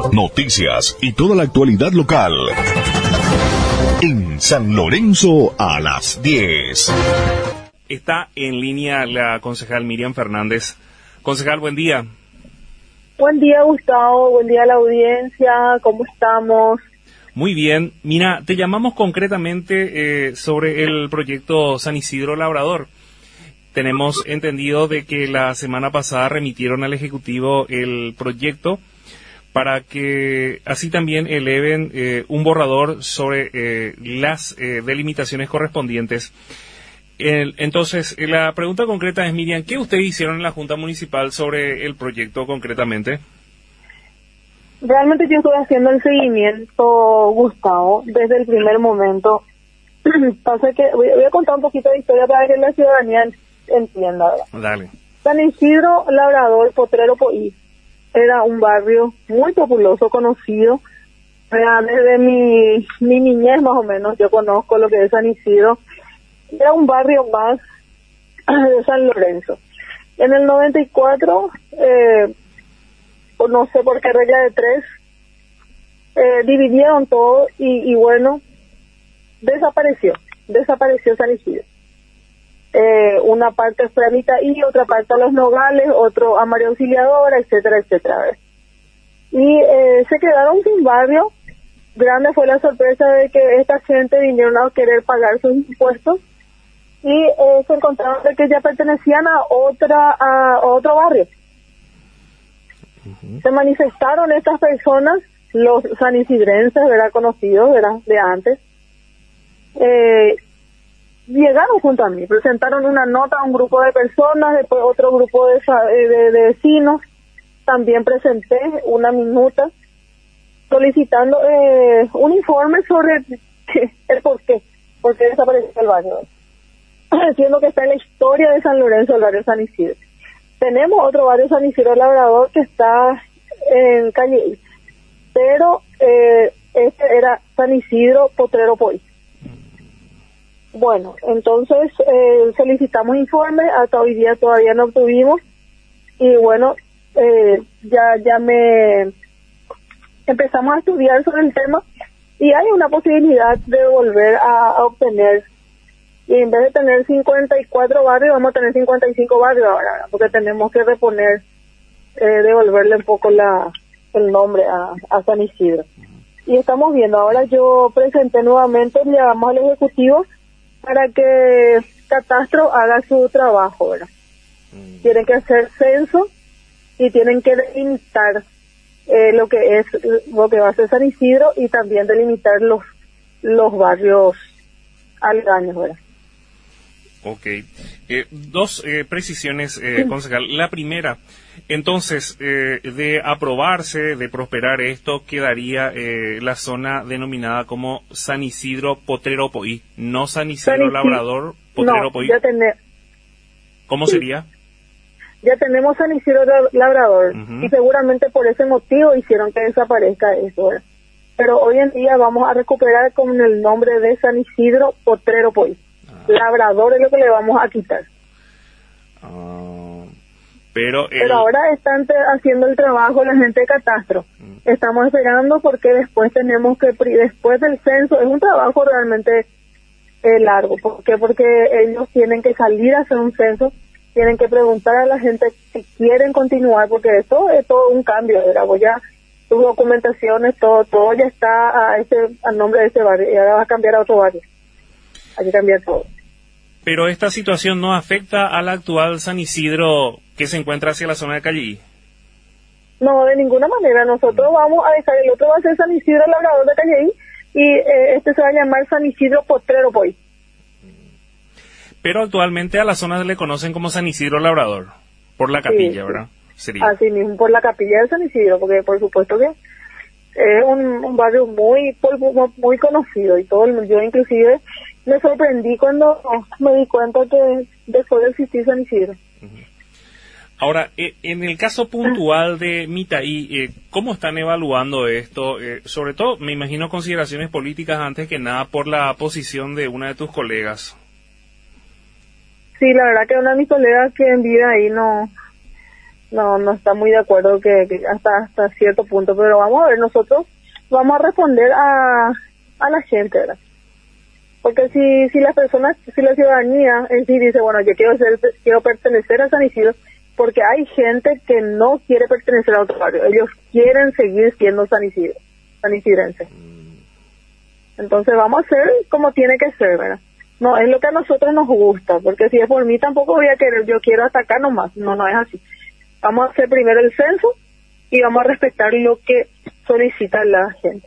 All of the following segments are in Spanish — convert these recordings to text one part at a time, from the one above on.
noticias y toda la actualidad local. En San Lorenzo a las 10. Está en línea la concejal Miriam Fernández. Concejal, buen día. Buen día, Gustavo. Buen día a la audiencia. ¿Cómo estamos? Muy bien. Mira, te llamamos concretamente sobre el proyecto San Isidro Labrador. Tenemos entendido de que la semana pasada remitieron al Ejecutivo el proyecto para que así también eleven un borrador sobre las delimitaciones correspondientes. Entonces, la pregunta concreta es, Miriam, ¿qué ustedes hicieron en la Junta Municipal sobre el proyecto concretamente? Realmente yo estoy haciendo el seguimiento, Gustavo, desde el primer momento. Pasa que voy a contar un poquito de historia para que la ciudadanía entienda, ¿verdad? Dale. San Isidro Labrador, Potrero Poí, era un barrio muy populoso, conocido. Desde mi niñez más o menos yo conozco lo que es San Isidro. Era un barrio más de San Lorenzo. En el 94, no sé por qué regla de tres, dividieron todo y bueno, desapareció San Isidro. Una parte fue a Mitaí, otra parte a Los Nogales, otro a María Auxiliadora, etcétera, etcétera. Y se quedaron sin barrio. Grande fue la sorpresa de que esta gente vinieron a querer pagar sus impuestos y se encontraron de que ya pertenecían a otro barrio. Uh-huh. Se manifestaron estas personas, los sanisidrenses, ¿verdad? Conocidos, ¿verdad? De antes. Llegaron junto a mí, presentaron una nota a un grupo de personas, después otro grupo de vecinos. También presenté una minuta solicitando un informe sobre el por qué desapareció el barrio. Entiendo que está en la historia de San Lorenzo, el barrio San Isidro. Tenemos otro barrio San Isidro Labrador que está en Calle I, pero este era San Isidro Potrero Poí. Bueno, entonces solicitamos informe, hasta hoy día todavía no obtuvimos, y bueno, empezamos a estudiar sobre el tema, y hay una posibilidad de volver a obtener. Y en vez de tener 54 barrios, vamos a tener 55 barrios ahora, porque tenemos que reponer, devolverle un poco el nombre a San Isidro. Y estamos viendo, ahora yo presenté nuevamente, le llamamos al Ejecutivo para que Catastro haga su trabajo, ¿verdad? Tienen que hacer censo y tienen que delimitar lo que va a ser San Isidro, y también delimitar los barrios aledaños, ¿verdad? Ok. Dos precisiones, concejal. La primera, entonces, de aprobarse, de prosperar esto, quedaría la zona denominada como San Isidro Potrero Poí, no San Isidro Labrador Potrero Poí. ¿Cómo sería? Ya tenemos San Isidro Labrador, uh-huh. Y seguramente por ese motivo hicieron que desaparezca eso, ¿verdad? Pero hoy en día vamos a recuperar con el nombre de San Isidro Potrero Poí. Labrador es lo que le vamos a quitar. Pero ahora están haciendo el trabajo la gente de Catastro. Estamos esperando porque después después del censo, es un trabajo realmente largo. ¿Por qué? Porque ellos tienen que salir a hacer un censo, tienen que preguntar a la gente si quieren continuar, porque esto es todo un cambio, ¿verdad? Pues ya sus documentaciones, todo ya está al nombre de ese barrio, y ahora va a cambiar a otro barrio. Hay que cambiar todo. Pero esta situación no afecta al actual San Isidro que se encuentra hacia la zona de Calle I. No, de ninguna manera. Nosotros vamos a dejar, el otro va a ser San Isidro Labrador de Calle I, y este se va a llamar San Isidro Potrero Poí. Pero actualmente a la zona se le conocen como San Isidro Labrador, por la capilla, sí, ¿verdad? Sería. Así mismo, por la capilla de San Isidro, porque por supuesto que es un barrio muy conocido, y todo el mundo, yo inclusive me sorprendí cuando me di cuenta que dejó de existir San Isidro. Uh-huh. Ahora, en el caso puntual de Mitaí, ¿cómo están evaluando esto? Sobre todo, me imagino consideraciones políticas antes que nada por la posición de una de tus colegas. Sí, la verdad que una de mis colegas que en vida ahí no no está muy de acuerdo que hasta cierto punto, pero vamos a ver, nosotros vamos a responder a la gente, ¿verdad? Porque si las personas, si la ciudadanía en sí dice, bueno, yo quiero pertenecer a San Isidro, porque hay gente que no quiere pertenecer a otro barrio, ellos quieren seguir siendo sanisidrenses. Entonces vamos a hacer como tiene que ser, ¿verdad? No es lo que a nosotros nos gusta, porque si es por mí tampoco voy a querer, yo quiero atacar nomás, no es así. Vamos a hacer primero el censo y vamos a respetar lo que solicita la gente.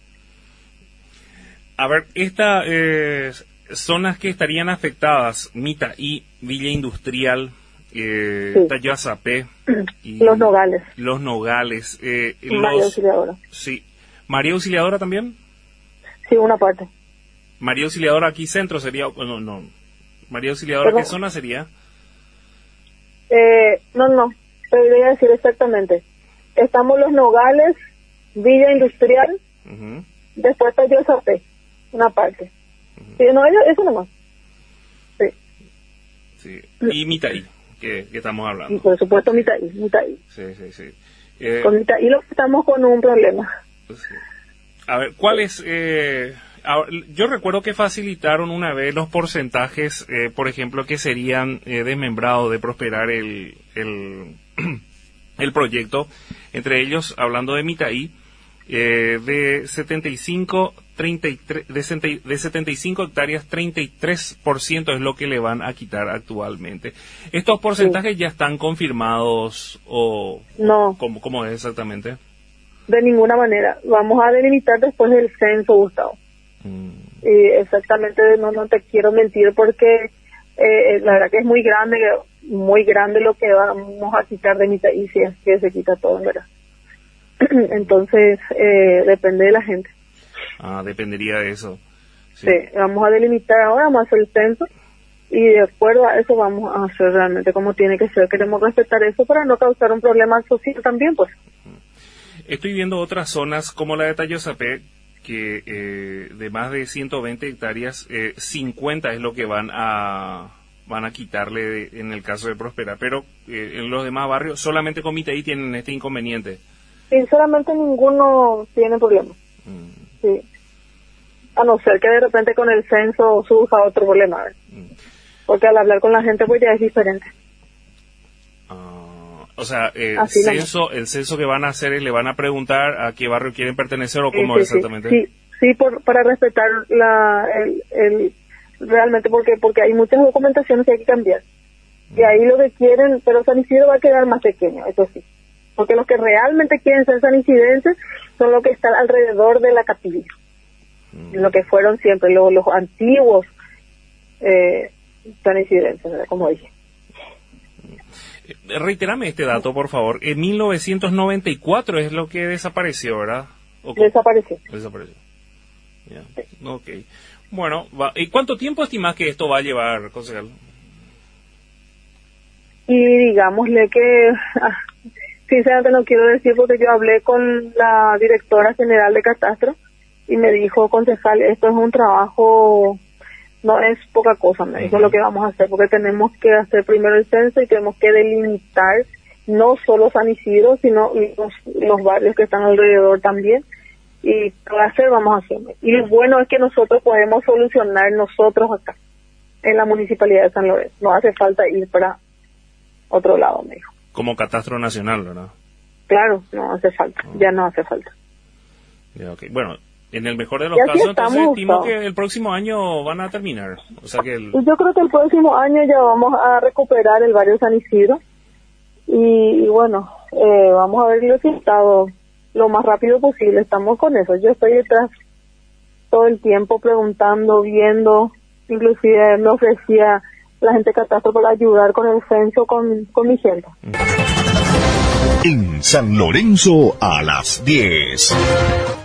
A ver, estas zonas que estarían afectadas, Mitaí, Villa Industrial, Sí. Tayazapé y Los Nogales. Los Nogales, María Auxiliadora. Sí. ¿María Auxiliadora también? Sí, una parte. María Auxiliadora aquí centro sería, no. María Auxiliadora, ¿qué zona sería? No, te voy a decir exactamente. Estamos Los Nogales, Villa Industrial, después Tayazapé, una parte. Sí, no, eso nomás. Sí. Y Mitaí, que estamos hablando. Y por supuesto Mitaí. Sí. Con Mitaí lo que estamos con un problema. Sí. A ver, ¿cuál es? Yo recuerdo que facilitaron una vez los porcentajes, por ejemplo, que serían desmembrados de prosperar el proyecto. Entre ellos, hablando de Mitaí, de 75 hectáreas, 33% es lo que le van a quitar actualmente. ¿Estos porcentajes ya están confirmados o no? ¿Cómo es exactamente? De ninguna manera. Vamos a delimitar después del censo, Gustavo. Y exactamente, no te quiero mentir porque la verdad que es muy grande lo que vamos a quitar de Mitaí, si es que se quita todo, en verdad. Entonces, depende de la gente. Dependería de eso. Sí, vamos a delimitar ahora, vamos a hacer el censo y de acuerdo a eso vamos a hacer realmente como tiene que ser. Queremos respetar eso para no causar un problema social también, pues. Estoy viendo otras zonas como la de Tayozapé, que de más de 120 hectáreas, 50 es lo que van a quitarle en el caso de Próspera, pero en los demás barrios solamente con Mitaí tienen este inconveniente. Sinceramente ninguno tiene problema. Sí. A no ser que de repente con el censo surja otro problema, porque al hablar con la gente pues ya es diferente. O sea, el censo que van a hacer es le van a preguntar a qué barrio quieren pertenecer o cómo exactamente. Sí, para respetar realmente porque hay muchas documentaciones que hay que cambiar. Y ahí lo que quieren, pero San Isidro va a quedar más pequeño, eso sí. Porque los que realmente quieren ser sanisidrenses son los que están alrededor de la capilla. Lo que fueron siempre los antiguos sanisidrenses, como dije. Reitérame este dato, por favor. En 1994 es lo que desapareció, ¿verdad? Desapareció. Ya. Sí. Ok. Bueno, ¿y cuánto tiempo estimás que esto va a llevar, concejal? Y digámosle que, sinceramente no quiero decir porque yo hablé con la directora general de Catastro y me dijo, concejal, esto es un trabajo, no es poca cosa, me dijo lo que vamos a hacer, porque tenemos que hacer primero el censo y tenemos que delimitar no solo San Isidro, sino los barrios que están alrededor también, y para hacer vamos a hacer. Y lo bueno es que nosotros podemos solucionar nosotros acá, en la Municipalidad de San Lorenzo, no hace falta ir para otro lado, me dijo. Como Catastro Nacional, ¿verdad? Claro, no hace falta, ya no hace falta. Ya, okay. Bueno, en el mejor de los casos, entonces estimo que el próximo año van a terminar. O sea que yo creo que el próximo año ya vamos a recuperar el barrio San Isidro. Y bueno, vamos a ver el resultado lo más rápido posible. Estamos con eso. Yo estoy detrás todo el tiempo preguntando, viendo. Inclusive me ofrecía la gente de Catastro para ayudar con el censo con mi gente. En San Lorenzo a las 10.